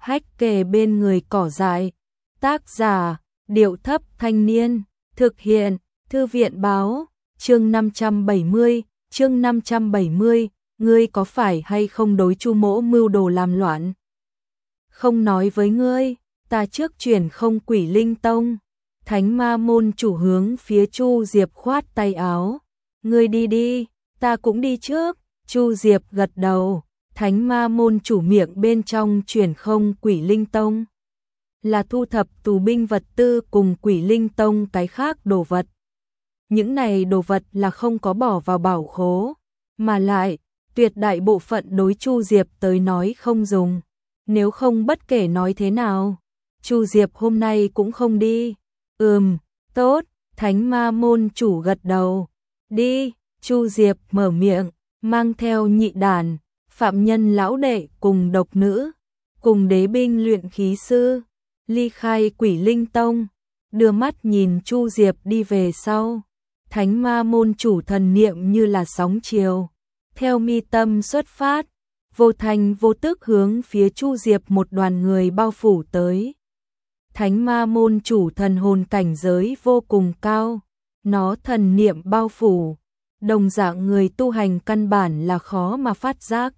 hách kề bên người cỏ dại. Tác giả, Điệu Thấp Thanh Niên. Thực hiện, Thư viện báo. Chương 570, ngươi có phải hay không đối Chu Mỗ mưu đồ làm loạn? Không nói với ngươi, ta trước chuyển không Quỷ Linh Tông. Thánh Ma môn chủ hướng phía Chu Diệp khoát tay áo. Ngươi đi đi, ta cũng đi trước. Chu Diệp gật đầu. Thánh Ma môn chủ miệng bên trong chuyển không Quỷ Linh Tông là thu thập tù binh vật tư cùng Quỷ Linh Tông cái khác đồ vật. Những này đồ vật là không có bỏ vào bảo khố, mà lại tuyệt đại bộ phận đối Chu Diệp tới nói không dùng. Nếu không bất kể nói thế nào, Chu Diệp hôm nay cũng không đi. Tốt, Thánh Ma môn chủ gật đầu. Đi, Chu Diệp mở miệng, mang theo nhị đàn, phạm nhân lão đệ cùng độc nữ, cùng đế binh luyện khí sư, ly khai Quỷ Linh Tông, đưa mắt nhìn Chu Diệp đi về sau. Thánh Ma môn chủ thần niệm như là sóng chiều, theo mi tâm xuất phát, vô thành vô tức hướng phía Chu Diệp một đoàn người bao phủ tới. Thánh Ma môn chủ thần hồn cảnh giới vô cùng cao, nó thần niệm bao phủ, đồng dạng người tu hành căn bản là khó mà phát giác.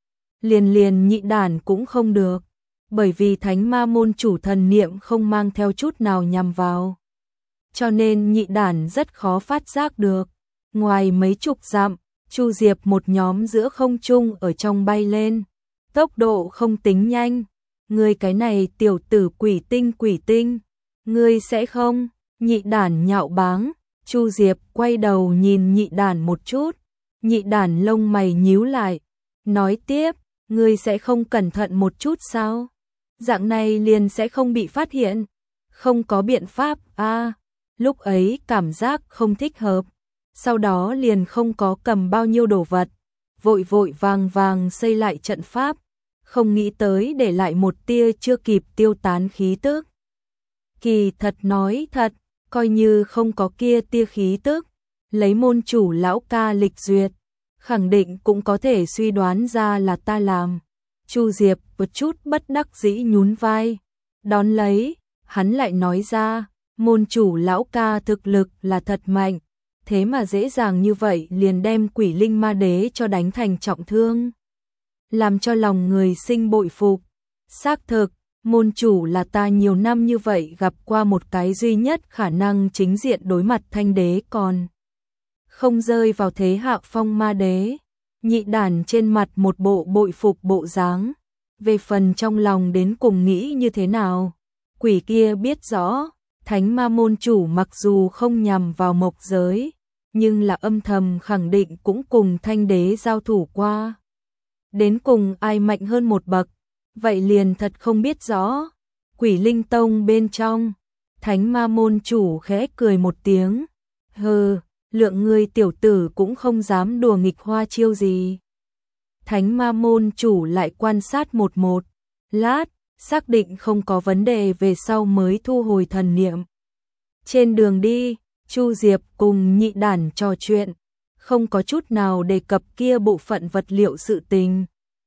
Liền nhị đàn cũng không được, bởi vì Thánh Ma môn chủ thần niệm không mang theo chút nào nhằm vào, cho nên nhị đàn rất khó phát giác được. Ngoài mấy chục dặm, Chu Diệp một nhóm giữa không trung ở trong bay lên, tốc độ không tính nhanh. Ngươi cái này tiểu tử quỷ tinh, ngươi sẽ không? Nhị đàn nhạo báng. Chu Diệp quay đầu nhìn nhị đàn một chút, nhị đàn lông mày nhíu lại, nói tiếp, ngươi sẽ không cẩn thận một chút sao? Dạng này liền sẽ không bị phát hiện. Không có biện pháp a. Lúc ấy cảm giác không thích hợp, sau đó liền không có cầm bao nhiêu đồ vật, vội vàng xây lại trận pháp, không nghĩ tới để lại một tia chưa kịp tiêu tán khí tức. Kỳ thật nói thật, coi như không có kia tia khí tức, lấy môn chủ lão ca lịch duyệt, khẳng định cũng có thể suy đoán ra là ta làm. Chu Diệp một chút bất đắc dĩ nhún vai, đón lấy, hắn lại nói ra, môn chủ lão ca thực lực là thật mạnh, thế mà dễ dàng như vậy liền đem Quỷ Linh Ma Đế cho đánh thành trọng thương, làm cho lòng người sinh bội phục. Xác thực, môn chủ là ta nhiều năm như vậy gặp qua một cái duy nhất khả năng chính diện đối mặt Thanh Đế, còn không rơi vào thế hạ phong Ma Đế. Nhị đàn trên mặt một bộ bội phục bộ dáng, về phần trong lòng đến cùng nghĩ như thế nào, quỷ kia biết rõ. Thánh Ma môn chủ mặc dù không nhằm vào mộc giới, nhưng là âm thầm khẳng định cũng cùng Thanh Đế giao thủ qua. Đến cùng ai mạnh hơn một bậc, vậy liền thật không biết rõ. Quỷ Linh Tông bên trong, Thánh Ma môn chủ khẽ cười một tiếng, hừ, lượng ngươi tiểu tử cũng không dám đùa nghịch hoa chiêu gì. Thánh Ma môn chủ lại quan sát một lát, xác định không có vấn đề về sau mới thu hồi thần niệm. Trên đường đi, Chu Diệp cùng nhị đàn trò chuyện, không có chút nào đề cập kia bộ phận vật liệu sự tình.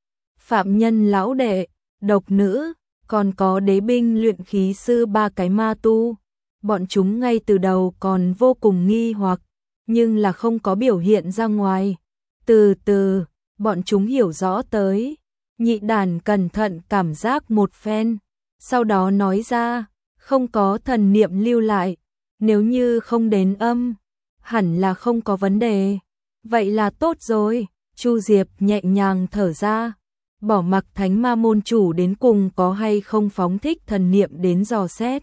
Phạm nhân lão đệ, độc nữ, còn có đế binh luyện khí sư ba cái ma tu, bọn chúng ngay từ đầu còn vô cùng nghi hoặc, nhưng là không có biểu hiện ra ngoài. Từ từ, bọn chúng hiểu rõ tới. Nhị đàn cẩn thận cảm giác một phen, sau đó nói ra, không có thần niệm lưu lại, nếu như không đến âm, hẳn là không có vấn đề. Vậy là tốt rồi. Chu Diệp nhẹ nhàng thở ra, bỏ mặc Thánh Ma môn chủ đến cùng có hay không phóng thích thần niệm đến dò xét,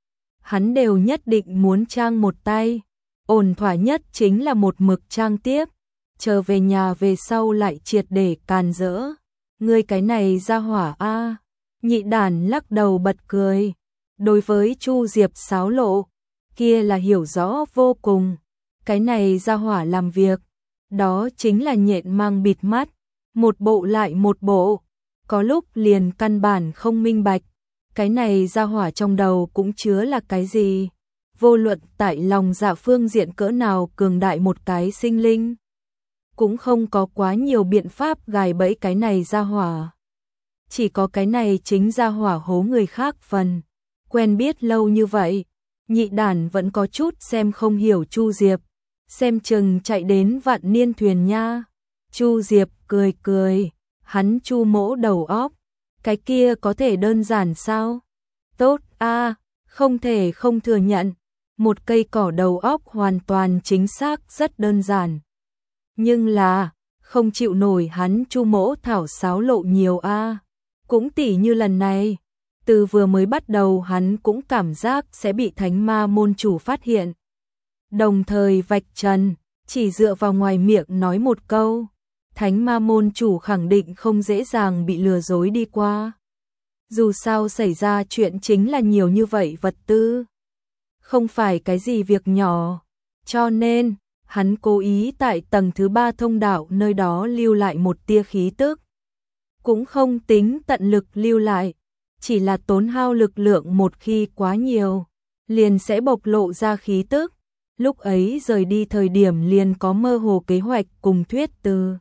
hắn đều nhất định muốn trang một tay. Ổn thỏa nhất chính là một mực trang tiếp, chờ về nhà về sau lại triệt để càn rỡ. Ngươi cái này ra hỏa a. Nhị đàn lắc đầu bật cười. Đối với Chu Diệp xáo lộ, kia là hiểu rõ vô cùng. Cái này ra hỏa làm việc, đó chính là nhện mang bịt mắt, một bộ lại một bộ, có lúc liền căn bản không minh bạch. Cái này ra hỏa trong đầu cũng chứa là cái gì? Vô luận tại lòng dạ phương diện cỡ nào cường đại một cái sinh linh, cũng không có quá nhiều biện pháp gài bẫy cái này ra hỏa. chỉ có cái này chính ra hỏa hố người khác phần. Quen biết lâu như vậy, nhị đản vẫn có chút xem không hiểu Chu Diệp, xem chừng chạy đến vạn niên thuyền nha. Chu Diệp cười cười, hắn Chu mỗ đầu óc, cái kia có thể đơn giản sao? Tốt a, không thể không thừa nhận, một cây cỏ đầu óc hoàn toàn chính xác rất đơn giản. Nhưng là, không chịu nổi hắn Chu mỗ thảo sáo lộ nhiều a. Cũng tỉ như lần này, từ vừa mới bắt đầu hắn cũng cảm giác sẽ bị Thánh Ma môn chủ phát hiện. Đồng thời vạch trần, chỉ dựa vào ngoài miệng nói một câu, Thánh Ma môn chủ khẳng định không dễ dàng bị lừa dối đi qua. Dù sao xảy ra chuyện chính là nhiều như vậy vật tư, không phải cái gì việc nhỏ, cho nên hắn cố ý tại tầng thứ 3 thông đạo nơi đó lưu lại một tia khí tức. Cũng không tính tận lực lưu lại, chỉ là tốn hao lực lượng một khi quá nhiều, liền sẽ bộc lộ ra khí tức. Lúc ấy rời đi thời điểm liền có mơ hồ kế hoạch cùng thuyết từ.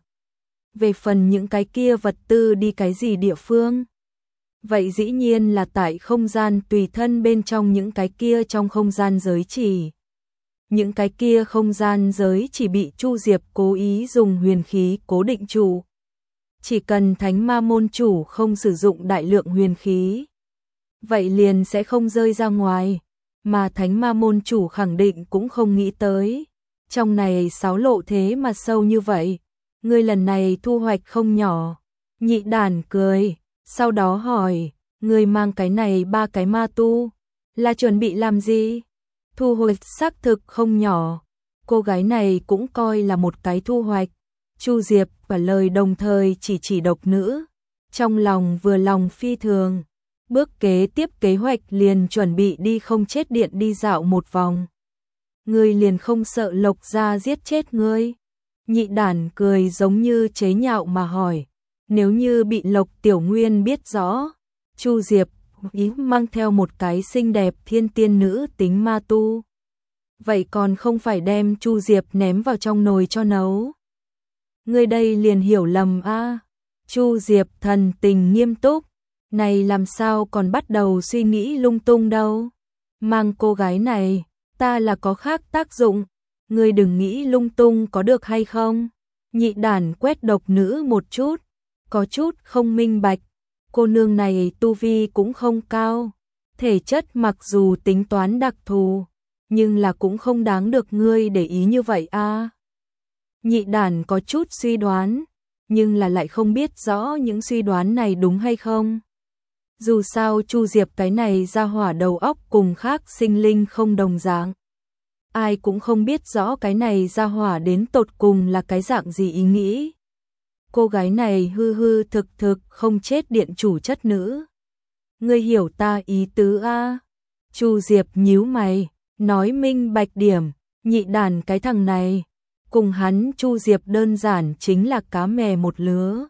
Về phần những cái kia vật tư đi cái gì địa phương, vậy dĩ nhiên là tại không gian tùy thân bên trong những cái kia trong không gian giới chỉ. Những cái kia không gian giới chỉ bị Chu Diệp cố ý dùng huyền khí cố định trụ. Chỉ cần Thánh Ma môn chủ không sử dụng đại lượng huyền khí, vậy liền sẽ không rơi ra ngoài, mà Thánh Ma môn chủ khẳng định cũng không nghĩ tới. Trong này xáo lộ thế mà sâu như vậy, ngươi lần này thu hoạch không nhỏ. Nhị đản cười, sau đó hỏi, ngươi mang cái này 3 cái ma tu, là chuẩn bị làm gì? Thu hoạch xác thực không nhỏ, cô gái này cũng coi là một cái thu hoạch. Chu Diệp và lời đồng thời chỉ độc nữ, trong lòng vừa lòng phi thường. Bước kế tiếp kế hoạch liền chuẩn bị đi không chết điện đi dạo một vòng. Ngươi liền không sợ Lộc gia giết chết ngươi? Nhị đản cười giống như chế nhạo mà hỏi. Nếu như bị Lộc Tiểu Nguyên biết rõ, Chu Diệp ý mang theo một cái xinh đẹp thiên tiên nữ tính ma tu, vậy còn không phải đem Chu Diệp ném vào trong nồi cho nấu? Ngươi đây liền hiểu lầm a. Chu Diệp thần tình nghiêm túc, này làm sao còn bắt đầu suy nghĩ lung tung đâu. Mang cô gái này, ta là có khác tác dụng, ngươi đừng nghĩ lung tung có được hay không? Nhị đản quét độc nữ một chút, có chút không minh bạch. Cô nương này tu vi cũng không cao, thể chất mặc dù tính toán đặc thù, nhưng là cũng không đáng được ngươi để ý như vậy a. Nhị đản có chút suy đoán, nhưng là lại không biết rõ những suy đoán này đúng hay không. Dù sao Chu Diệp cái này ra hỏa đầu óc cùng khác sinh linh không đồng dạng. Ai cũng không biết rõ cái này ra hỏa đến tột cùng là cái dạng gì ý nghĩ. Cô gái này hư hư thực thực không chết điện chủ chất nữ. Ngươi hiểu ta ý tứ a? Chu Diệp nhíu mày, nói minh bạch điểm, nhị đàn cái thằng này, cùng hắn Chu Diệp đơn giản chính là cá mè một lứa.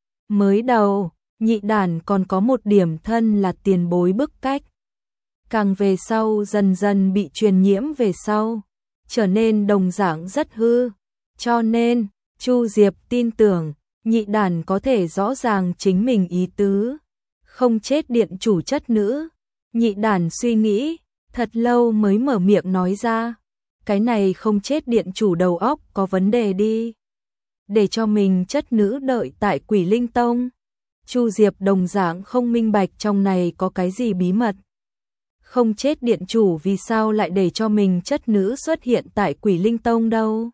Mới đầu, nhị đàn còn có một điểm thân là tiền bối bức cách. Càng về sau dần dần bị truyền nhiễm về sau, trở nên đồng dạng rất hư. Cho nên, Chu Diệp tin tưởng, nhị đàn có thể rõ ràng chính mình ý tứ. Không chết điện chủ chất nữ. Nhị đàn suy nghĩ, thật lâu mới mở miệng nói ra. Cái này không chết điện chủ đầu óc có vấn đề đi. Để cho mình chất nữ đợi tại Quỷ Linh Tông. Chu Diệp đồng dạng không minh bạch trong này có cái gì bí mật. Không chết điện chủ vì sao lại để cho mình chất nữ xuất hiện tại Quỷ Linh Tông đâu.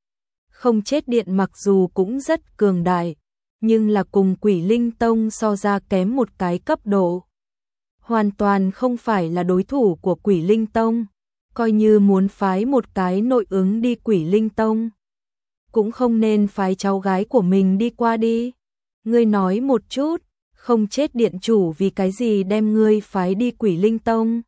Không chết điện mặc dù cũng rất cường đại, nhưng là cùng Quỷ Linh Tông so ra kém một cái cấp độ. Hoàn toàn không phải là đối thủ của Quỷ Linh Tông, coi như muốn phái một cái nội ứng đi Quỷ Linh Tông. Cũng không nên phái cháu gái của mình đi qua đi. Ngươi nói một chút, không chết điện chủ vì cái gì đem ngươi phái đi Quỷ Linh Tông.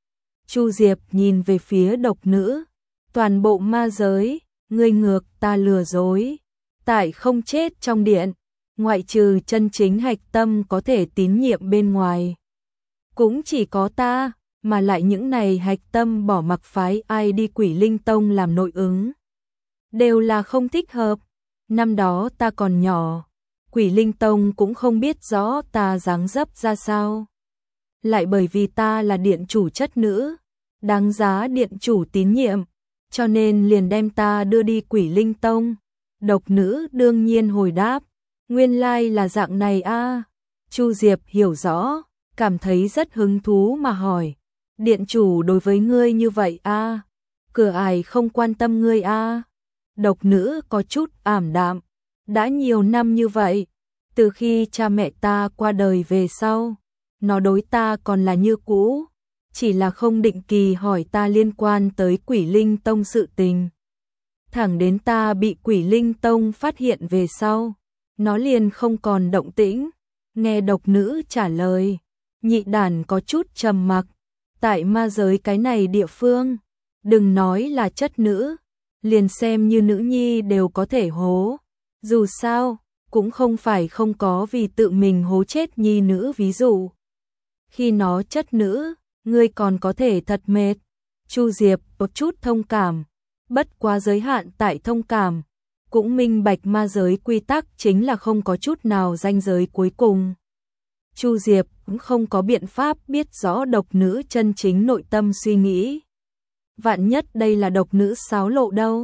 Chu Diệp nhìn về phía độc nữ, toàn bộ ma giới, ngươi ngược ta lừa dối. Tại không chết trong điện, ngoại trừ chân chính hạch tâm có thể tín nhiệm bên ngoài. Cũng chỉ có ta, mà lại những này hạch tâm bỏ mặc phái ai đi Quỷ Linh Tông làm nội ứng. Đều là không thích hợp, năm đó ta còn nhỏ, Quỷ Linh Tông cũng không biết rõ ta dáng dấp ra sao. Lại bởi vì ta là điện chủ chất nữ, đáng giá điện chủ tín nhiệm, cho nên liền đem ta đưa đi Quỷ Linh Tông. Độc nữ đương nhiên hồi đáp, nguyên lai là dạng này a. Chu Diệp hiểu rõ, cảm thấy rất hứng thú mà hỏi, điện chủ đối với ngươi như vậy a, cửa ải không quan tâm ngươi a. Độc nữ có chút ảm đạm, đã nhiều năm như vậy, từ khi cha mẹ ta qua đời về sau, nó đối ta còn là như cũ, chỉ là không định kỳ hỏi ta liên quan tới Quỷ Linh Tông sự tình. Thẳng đến ta bị Quỷ Linh Tông phát hiện về sau, nó liền không còn động tĩnh. Nghe độc nữ trả lời, Nhị Đản có chút trầm mặc, tại ma giới cái này địa phương, đừng nói là chất nữ, liền xem như nữ nhi đều có thể hố. Dù sao, cũng không phải không có vì tự mình hố chết nhi nữ ví dụ. Khi nó chất nữ, ngươi còn có thể thật mệt. Chu Diệp có chút thông cảm, bất quá giới hạn tại thông cảm, cũng minh bạch ma giới quy tắc chính là không có chút nào ranh giới cuối cùng. Chu Diệp cũng không có biện pháp biết rõ độc nữ chân chính nội tâm suy nghĩ. Vạn nhất đây là độc nữ xáo lộ đâu.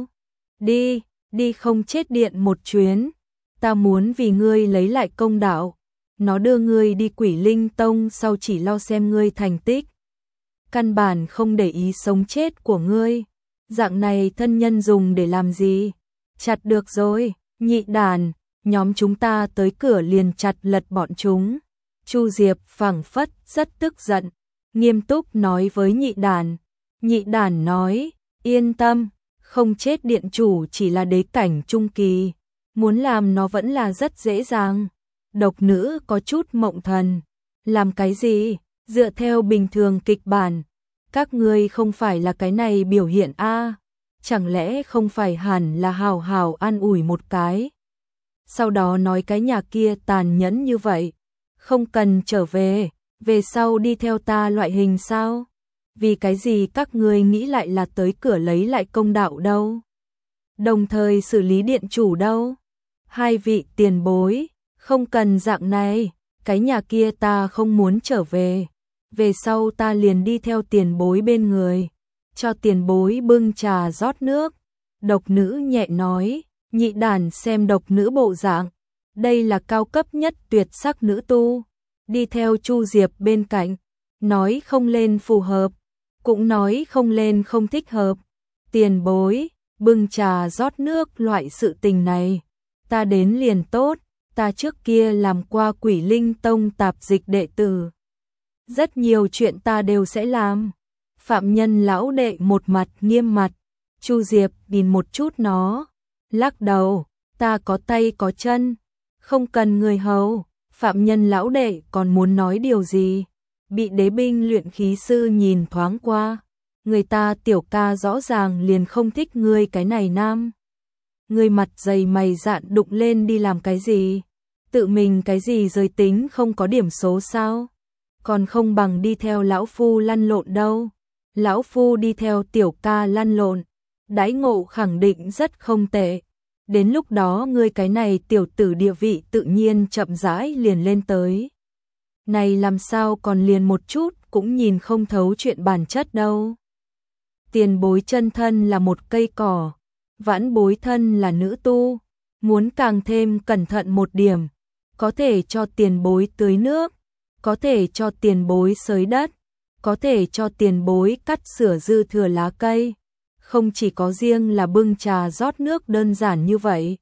Đi không chết điện một chuyến. Ta muốn vì ngươi lấy lại công đạo. Nó đưa ngươi đi Quỷ Linh Tông sau chỉ lo xem ngươi thành tích. Căn bản không để ý sống chết của ngươi. Dạng này thân nhân dùng để làm gì? Chặt được rồi, Nhị Đản, nhóm chúng ta tới cửa liền chặt lật bọn chúng. Chu Diệp phảng phất rất tức giận, nghiêm túc nói với Nhị Đản. Nhị Đản nói, yên tâm, không chết điện chủ chỉ là đế cảnh trung kỳ, muốn làm nó vẫn là rất dễ dàng. Độc nữ có chút mộng thần, làm cái gì? Dựa theo bình thường kịch bản, các ngươi không phải là cái này biểu hiện a? Chẳng lẽ không phải hẳn là hào hào an ủi một cái? Sau đó nói cái nhà kia tàn nhẫn như vậy, không cần trở về, về sau đi theo ta loại hình sao? Vì cái gì các ngươi nghĩ lại là tới cửa lấy lại công đạo đâu? Đồng thời xử lý điện chủ đâu? Hai vị tiền bối, không cần dạng này, cái nhà kia ta không muốn trở về. Về sau ta liền đi theo tiền bối bên người, cho tiền bối bưng trà rót nước. Độc nữ nhẹ nói, Nhị Đản xem độc nữ bộ dạng, đây là cao cấp nhất tuyệt sắc nữ tu. Đi theo Chu Diệp bên cạnh, nói không lên phù hợp, cũng nói không lên không thích hợp. Tiền bối, bưng trà rót nước loại sự tình này, ta đến liền tốt, ta trước kia làm qua Quỷ Linh Tông tạp dịch đệ tử. Rất nhiều chuyện ta đều sẽ làm. Phạm Nhân lão đệ một mặt nghiêm mặt, Chu Diệp nhìn một chút nó, lắc đầu, ta có tay có chân, không cần người hầu. Phạm Nhân lão đệ còn muốn nói điều gì, bị đế binh luyện khí sư nhìn thoáng qua, người ta tiểu ca rõ ràng liền không thích ngươi cái này nam. Ngươi mặt dày mày dạn đụng lên đi làm cái gì, tự mình cái gì giới tính không có điểm số sao, còn không bằng đi theo lão phu lăn lộn đâu. Lão phu đi theo tiểu ca lăn lộn, đãi ngộ khẳng định rất không tệ. Đến lúc đó ngươi cái này tiểu tử địa vị tự nhiên chậm rãi liền lên tới. Này làm sao còn liền một chút cũng nhìn không thấu chuyện bản chất đâu. Tiền bối chân thân là một cây cỏ, vãn bối thân là nữ tu, muốn càng thêm cẩn thận một điểm, có thể cho tiền bối tưới nước, có thể cho tiền bối xới đất, có thể cho tiền bối cắt sửa dư thừa lá cây, không chỉ có riêng là bưng trà rót nước đơn giản như vậy.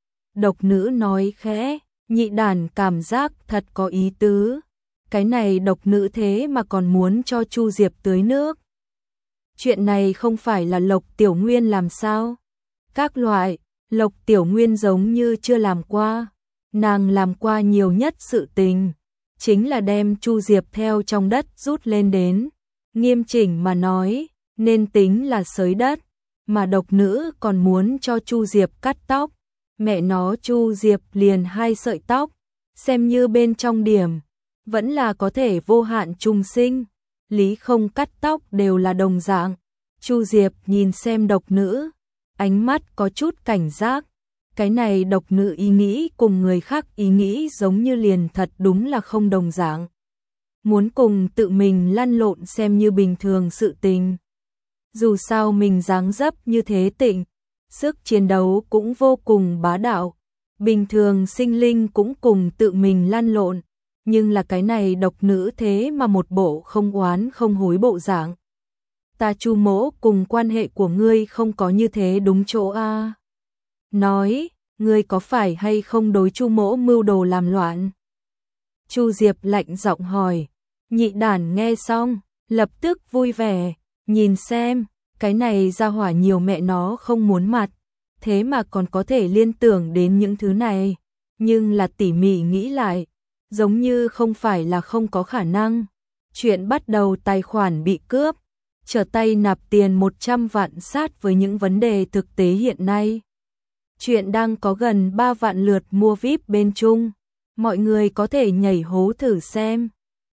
Độc nữ nói khẽ, Nhị Đản cảm giác thật có ý tứ. Cái này độc nữ thế mà còn muốn cho Chu Diệp tưới nước. Chuyện này không phải là Lộc Tiểu Nguyên làm sao? Các loại, Lộc Tiểu Nguyên giống như chưa làm qua. Nàng làm qua nhiều nhất sự tình, chính là đem Chu Diệp theo trong đất rút lên đến. Nghiêm chỉnh mà nói, nên tính là xới đất, mà độc nữ còn muốn cho Chu Diệp cắt tóc. Mẹ nó Chu Diệp liền 2 sợi tóc, xem như bên trong điểm, vẫn là có thể vô hạn trùng sinh. Lý không cắt tóc đều là đồng dạng. Chu Diệp nhìn xem độc nữ, ánh mắt có chút cảnh giác. Cái này độc nữ ý nghĩ cùng người khác ý nghĩ giống như liền thật đúng là không đồng dạng. Muốn cùng tự mình lăn lộn xem như bình thường sự tình. Dù sao mình dáng dấp như thế tịnh, sức chiến đấu cũng vô cùng bá đạo, bình thường sinh linh cũng cùng tự mình lăn lộn, nhưng là cái này độc nữ thế mà một bộ không oán không hối bộ dạng. Ta Chu Mỗ cùng quan hệ của ngươi không có như thế đúng chỗ a. Nói, ngươi có phải hay không đối Chu Mỗ mưu đồ làm loạn? Chu Diệp lạnh giọng hỏi. Nhị đản nghe xong, lập tức vui vẻ, nhìn xem, cái này ra hỏa nhiều mẹ nó không muốn mặt, thế mà còn có thể liên tưởng đến những thứ này, nhưng là tỉ mỉ nghĩ lại, giống như không phải là không có khả năng. Chuyện bắt đầu tài khoản bị cướp, trở tay nạp tiền 100 vạn sát với những vấn đề thực tế hiện nay. Chuyện đang có gần 3 vạn lượt mua VIP bên Trung, mọi người có thể nhảy hố thử xem.